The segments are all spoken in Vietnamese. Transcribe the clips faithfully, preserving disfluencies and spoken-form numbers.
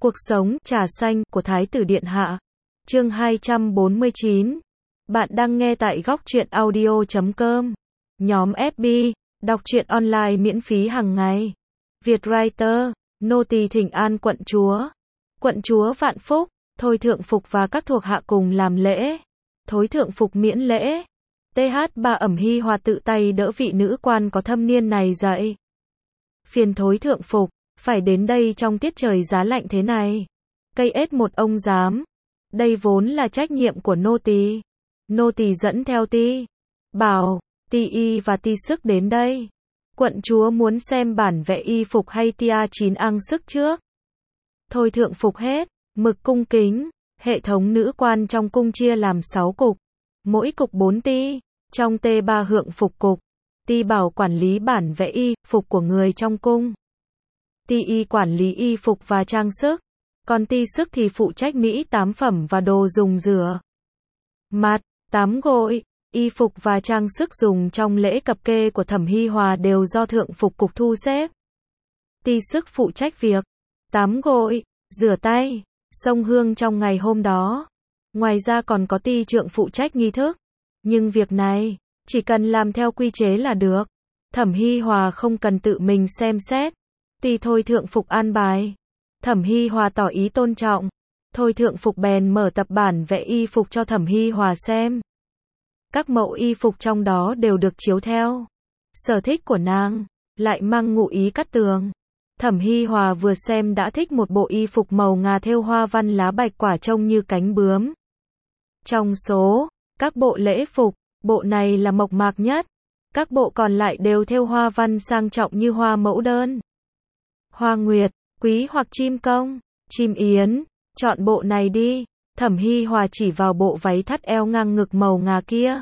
Cuộc sống, trà xanh, của Thái tử Điện Hạ. Chương hai trăm bốn mươi chín. Bạn đang nghe tại góc truyện audio chấm com. Nhóm ép bê, đọc truyện online miễn phí hàng ngày. Vietwriter, nô tỳ thỉnh an quận chúa. Quận chúa vạn phúc, thôi thượng phục và các thuộc hạ cùng làm lễ. Thối thượng phục miễn lễ. tê hát ba ẩm hy hòa tự tay đỡ vị nữ quan có thâm niên này dậy. Phiền thối thượng phục, phải đến đây trong tiết trời giá lạnh thế này. Cây ết một ông dám. Đây vốn là trách nhiệm của nô tỳ. Nô tỳ dẫn theo ti bảo, ti y và ti sức đến đây. Quận chúa muốn xem bản vẽ y phục hay tia chín ăn sức trước. Thôi thượng phục hết, mực cung kính. Hệ thống nữ quan trong cung chia làm sáu cục. Mỗi cục bốn ti. Trong tê ba hượng phục cục. Ti bảo quản lý bản vẽ y phục của người trong cung. Ti y quản lý y phục và trang sức. Còn ti sức thì phụ trách mỹ tám phẩm và đồ dùng rửa mặt, tắm gội. Y phục và trang sức dùng trong lễ cập kê của Thẩm Hy Hòa đều do thượng phục cục thu xếp. Ti sức phụ trách việc tắm gội, rửa tay, xông hương trong ngày hôm đó. Ngoài ra còn có ti trượng phụ trách nghi thức. Nhưng việc này, chỉ cần làm theo quy chế là được. Thẩm Hy Hòa không cần tự mình xem xét. Ti thôi thượng phục an bài. Thẩm Hy Hòa tỏ ý tôn trọng. Thôi thượng phục bèn mở tập bản vẽ y phục cho Thẩm Hy Hòa xem. Các mẫu y phục trong đó đều được chiếu theo sở thích của nàng, lại mang ngụ ý cắt tường. Thẩm Hy Hòa vừa xem đã thích một bộ y phục màu ngà thêu hoa văn lá bạch quả trông như cánh bướm. Trong số các bộ lễ phục, bộ này là mộc mạc nhất. Các bộ còn lại đều thêu hoa văn sang trọng như hoa mẫu đơn, hoa nguyệt, quý hoặc chim công, chim yến. Chọn bộ này đi. Thẩm Hy Hòa chỉ vào bộ váy thắt eo ngang ngực màu ngà kia.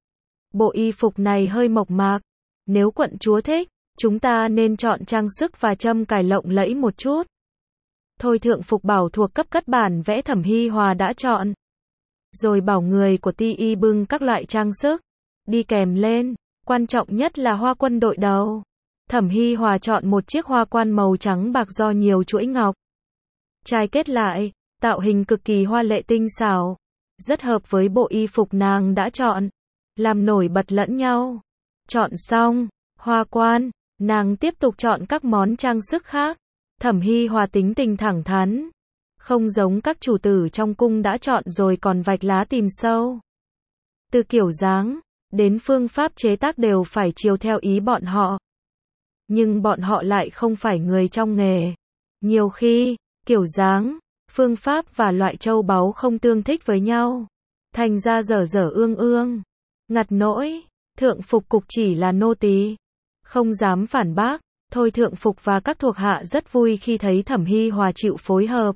Bộ y phục này hơi mộc mạc. Nếu quận chúa thích, chúng ta nên chọn trang sức và châm cài lộng lẫy một chút. Thôi thượng phục bảo thuộc cấp cất bản vẽ Thẩm Hy Hòa đã chọn. Rồi bảo người của ti y bưng các loại trang sức đi kèm lên. Quan trọng nhất là hoa quân đội đầu. Thẩm Hy Hòa chọn một chiếc hoa quan màu trắng bạc do nhiều chuỗi ngọc trai kết lại, tạo hình cực kỳ hoa lệ tinh xảo, rất hợp với bộ y phục nàng đã chọn, làm nổi bật lẫn nhau. Chọn xong hoa quan, nàng tiếp tục chọn các món trang sức khác. Thẩm Hy Hòa tính tình thẳng thắn, không giống các chủ tử trong cung đã chọn rồi còn vạch lá tìm sâu. Từ kiểu dáng đến phương pháp chế tác đều phải chiều theo ý bọn họ. Nhưng bọn họ lại không phải người trong nghề. Nhiều khi, kiểu dáng, phương pháp và loại châu báu không tương thích với nhau. Thành ra dở dở ương ương. Ngặt nỗi, thượng phục cục chỉ là nô tỳ, không dám phản bác. Thôi thượng phục và các thuộc hạ rất vui khi thấy Thẩm Hy Hòa chịu phối hợp.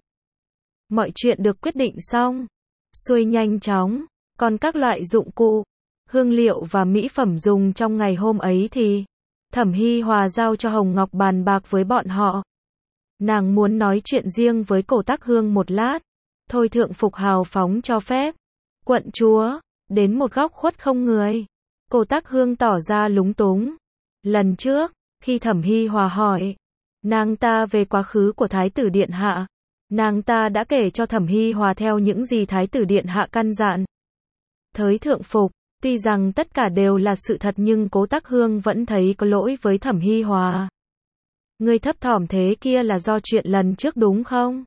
Mọi chuyện được quyết định xong, xuôi nhanh chóng. Còn các loại dụng cụ, hương liệu và mỹ phẩm dùng trong ngày hôm ấy thì Thẩm Hy Hòa giao cho Hồng Ngọc bàn bạc với bọn họ. Nàng muốn nói chuyện riêng với Cổ Tắc Hương một lát. Thôi thượng phục hào phóng cho phép. Quận chúa, đến một góc khuất không người. Cổ Tắc Hương tỏ ra lúng túng. Lần trước, khi Thẩm Hy Hòa hỏi nàng ta về quá khứ của Thái tử Điện Hạ, nàng ta đã kể cho Thẩm Hy Hòa theo những gì Thái tử Điện Hạ căn dặn. Thới thượng phục, tuy rằng tất cả đều là sự thật nhưng Cố Tắc Hương vẫn thấy có lỗi với Thẩm Hy Hòa. Ngươi thấp thỏm thế kia là do chuyện lần trước đúng không?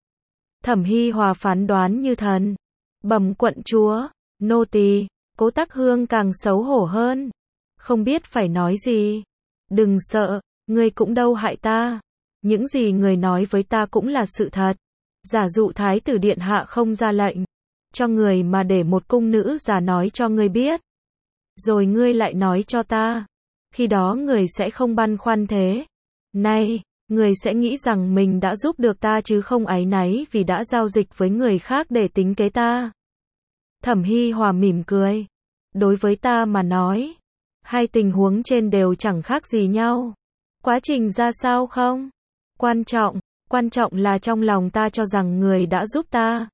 Thẩm Hy Hòa phán đoán như thần. Bẩm quận chúa, nô tỳ. Cố Tắc Hương càng xấu hổ hơn, không biết phải nói gì. Đừng sợ, ngươi cũng đâu hại ta. Những gì người nói với ta cũng là sự thật. Giả dụ Thái tử Điện Hạ không ra lệnh cho người mà để một cung nữ già nói cho ngươi biết, rồi ngươi lại nói cho ta, khi đó người sẽ không băn khoăn thế. Nay, người sẽ nghĩ rằng mình đã giúp được ta chứ không áy náy vì đã giao dịch với người khác để tính kế ta. Thẩm Hy Hòa mỉm cười. Đối với ta mà nói, hai tình huống trên đều chẳng khác gì nhau. Quá trình ra sao không quan trọng, quan trọng là trong lòng ta cho rằng người đã giúp ta.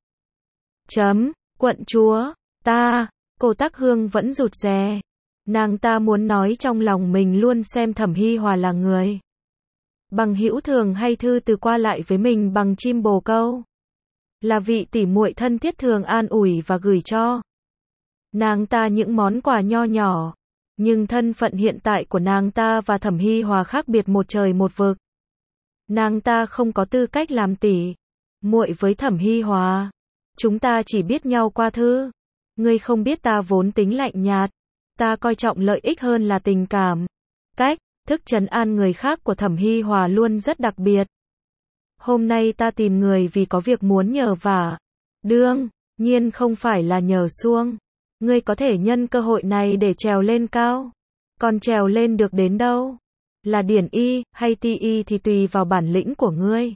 Chấm, quận chúa, ta, Cổ Tắc Hương vẫn rụt rè. Nàng ta muốn nói trong lòng mình luôn xem Thẩm Hy Hòa là người Bằng hữu thường hay thư từ qua lại với mình bằng chim bồ câu. Là vị tỉ muội thân thiết thường an ủi và gửi cho nàng ta những món quà nho nhỏ. Nhưng thân phận hiện tại của nàng ta và Thẩm Hi Hòa khác biệt một trời một vực. Nàng ta không có tư cách làm tỉ muội với Thẩm Hi Hòa. Chúng ta chỉ biết nhau qua thư. Ngươi không biết ta vốn tính lạnh nhạt. Ta coi trọng lợi ích hơn là tình cảm. Cách thức trấn an người khác của Thẩm Hi Hòa luôn rất đặc biệt. Hôm nay ta tìm người vì có việc muốn nhờ vả. Đương nhiên không phải là nhờ xuông. Ngươi có thể nhân cơ hội này để trèo lên cao. Còn trèo lên được đến đâu? Là điển y hay ti y thì tùy vào bản lĩnh của ngươi.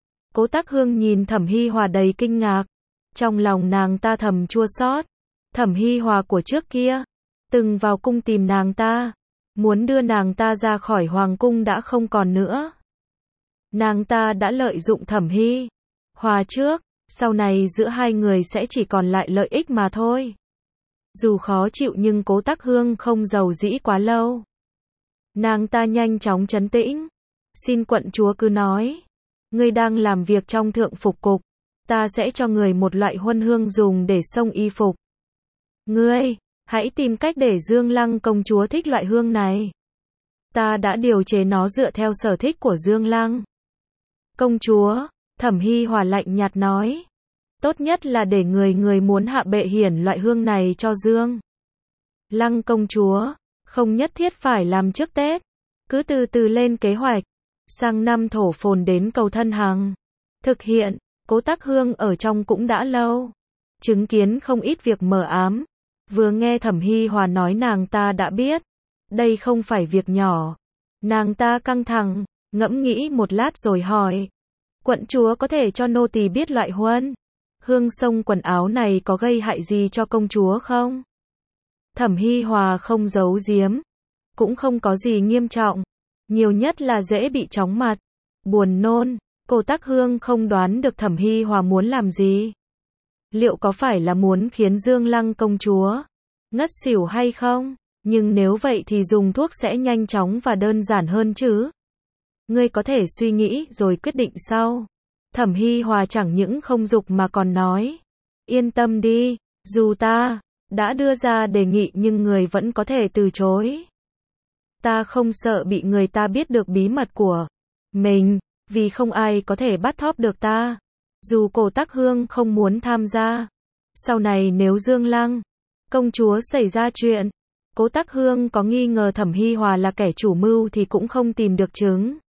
Cố Tắc Hương nhìn Thẩm Hi Hòa đầy kinh ngạc. Trong lòng nàng ta thầm chua xót. Thẩm Hi Hòa của trước kia từng vào cung tìm nàng ta, muốn đưa nàng ta ra khỏi hoàng cung đã không còn nữa. Nàng ta đã lợi dụng Thẩm Hi Hòa trước, sau này giữa hai người sẽ chỉ còn lại lợi ích mà thôi. Dù khó chịu nhưng Cố Tắc Hương không giàu dĩ quá lâu. Nàng ta nhanh chóng trấn tĩnh. Xin quận chúa cứ nói. Ngươi đang làm việc trong thượng phục cục. Ta sẽ cho người một loại huân hương dùng để xông y phục. Ngươi, hãy tìm cách để Dương Lăng công chúa thích loại hương này. Ta đã điều chế nó dựa theo sở thích của Dương Lăng công chúa. Thẩm Hi Hòa lạnh nhạt nói. Tốt nhất là để người người muốn hạ bệ hiển loại hương này cho Dương Lăng công chúa. Không nhất thiết phải làm trước Tết. Cứ từ từ lên kế hoạch. Sang năm thổ phồn đến cầu thân hằng. Thực hiện. Cố Tắc Hương ở trong cũng đã lâu. Chứng kiến không ít việc mờ ám. Vừa nghe Thẩm Hi Hòa nói nàng ta đã biết. Đây không phải việc nhỏ. Nàng ta căng thẳng, ngẫm nghĩ một lát rồi hỏi. Quận chúa có thể cho nô tỳ biết loại huân hương xông quần áo này có gây hại gì cho công chúa không? Thẩm Hi Hòa không giấu giếm. Cũng không có gì nghiêm trọng. Nhiều nhất là dễ bị chóng mặt, buồn nôn. Cố Tắc Hương không đoán được Thẩm Hi Hòa muốn làm gì. Liệu có phải là muốn khiến Dương Lăng công chúa ngất xỉu hay không? Nhưng nếu vậy thì dùng thuốc sẽ nhanh chóng và đơn giản hơn chứ. Ngươi có thể suy nghĩ rồi quyết định sau. Thẩm Hi Hòa chẳng những không giục mà còn nói. Yên tâm đi, dù ta đã đưa ra đề nghị nhưng người vẫn có thể từ chối. Ta không sợ bị người ta biết được bí mật của mình, vì không ai có thể bắt thóp được ta. Dù Cố Tắc Hương không muốn tham gia. Sau này nếu Dương Lăng công chúa xảy ra chuyện, Cố Tắc Hương có nghi ngờ Thẩm Hi Hòa là kẻ chủ mưu thì cũng không tìm được chứng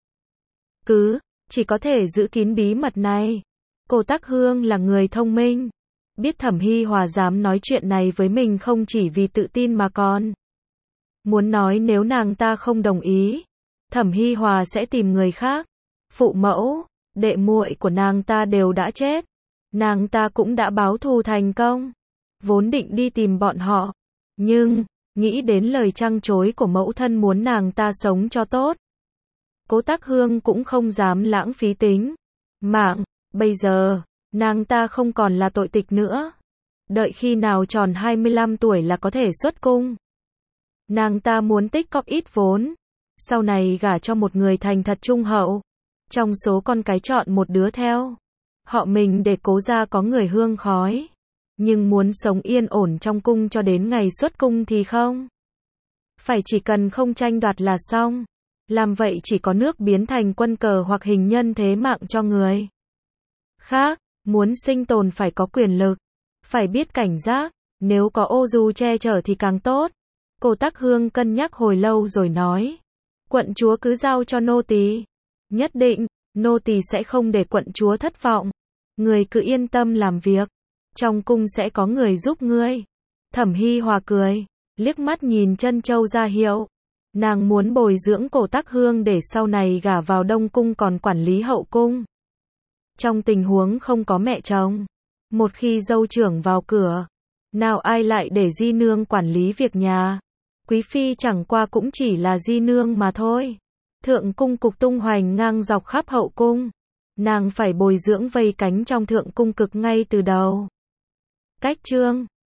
cứ, chỉ có thể giữ kín bí mật này. Cố Tắc Hương là người thông minh, biết Thẩm Hi Hòa dám nói chuyện này với mình không chỉ vì tự tin mà còn muốn nói nếu nàng ta không đồng ý, Thẩm Hi Hòa sẽ tìm người khác. Phụ mẫu, đệ muội của nàng ta đều đã chết. Nàng ta cũng đã báo thù thành công. Vốn định đi tìm bọn họ, nhưng nghĩ đến lời trăng trối của mẫu thân muốn nàng ta sống cho tốt, Cố Tắc Hương cũng không dám lãng phí tính mạng. Bây giờ, nàng ta không còn là tội tịch nữa. Đợi khi nào tròn hai mươi lăm tuổi là có thể xuất cung. Nàng ta muốn tích cóp ít vốn, sau này gả cho một người thành thật trung hậu. Trong số con cái chọn một đứa theo họ mình để Cố gia có người hương khói. Nhưng muốn sống yên ổn trong cung cho đến ngày xuất cung thì không. Phải chỉ cần không tranh đoạt là xong. Làm vậy chỉ có nước biến thành quân cờ hoặc hình nhân thế mạng cho người khác. Muốn sinh tồn phải có quyền lực, phải biết cảnh giác, nếu có ô dù che chở thì càng tốt. Cố Tắc Hương cân nhắc hồi lâu rồi nói. Quận chúa cứ giao cho nô tỳ. Nhất định, nô tỳ sẽ không để quận chúa thất vọng. Người cứ yên tâm làm việc. Trong cung sẽ có người giúp ngươi. Thẩm Hi Hòa cười, liếc mắt nhìn Trân Châu ra hiệu. Nàng muốn bồi dưỡng Cố Tắc Hương để sau này gả vào Đông cung còn quản lý hậu cung. Trong tình huống không có mẹ chồng, một khi dâu trưởng vào cửa, nào ai lại để di nương quản lý việc nhà. Quý phi chẳng qua cũng chỉ là di nương mà thôi. Thượng cung cục tung hoành ngang dọc khắp hậu cung. Nàng phải bồi dưỡng vây cánh trong thượng cung cực ngay từ đầu. Cách chương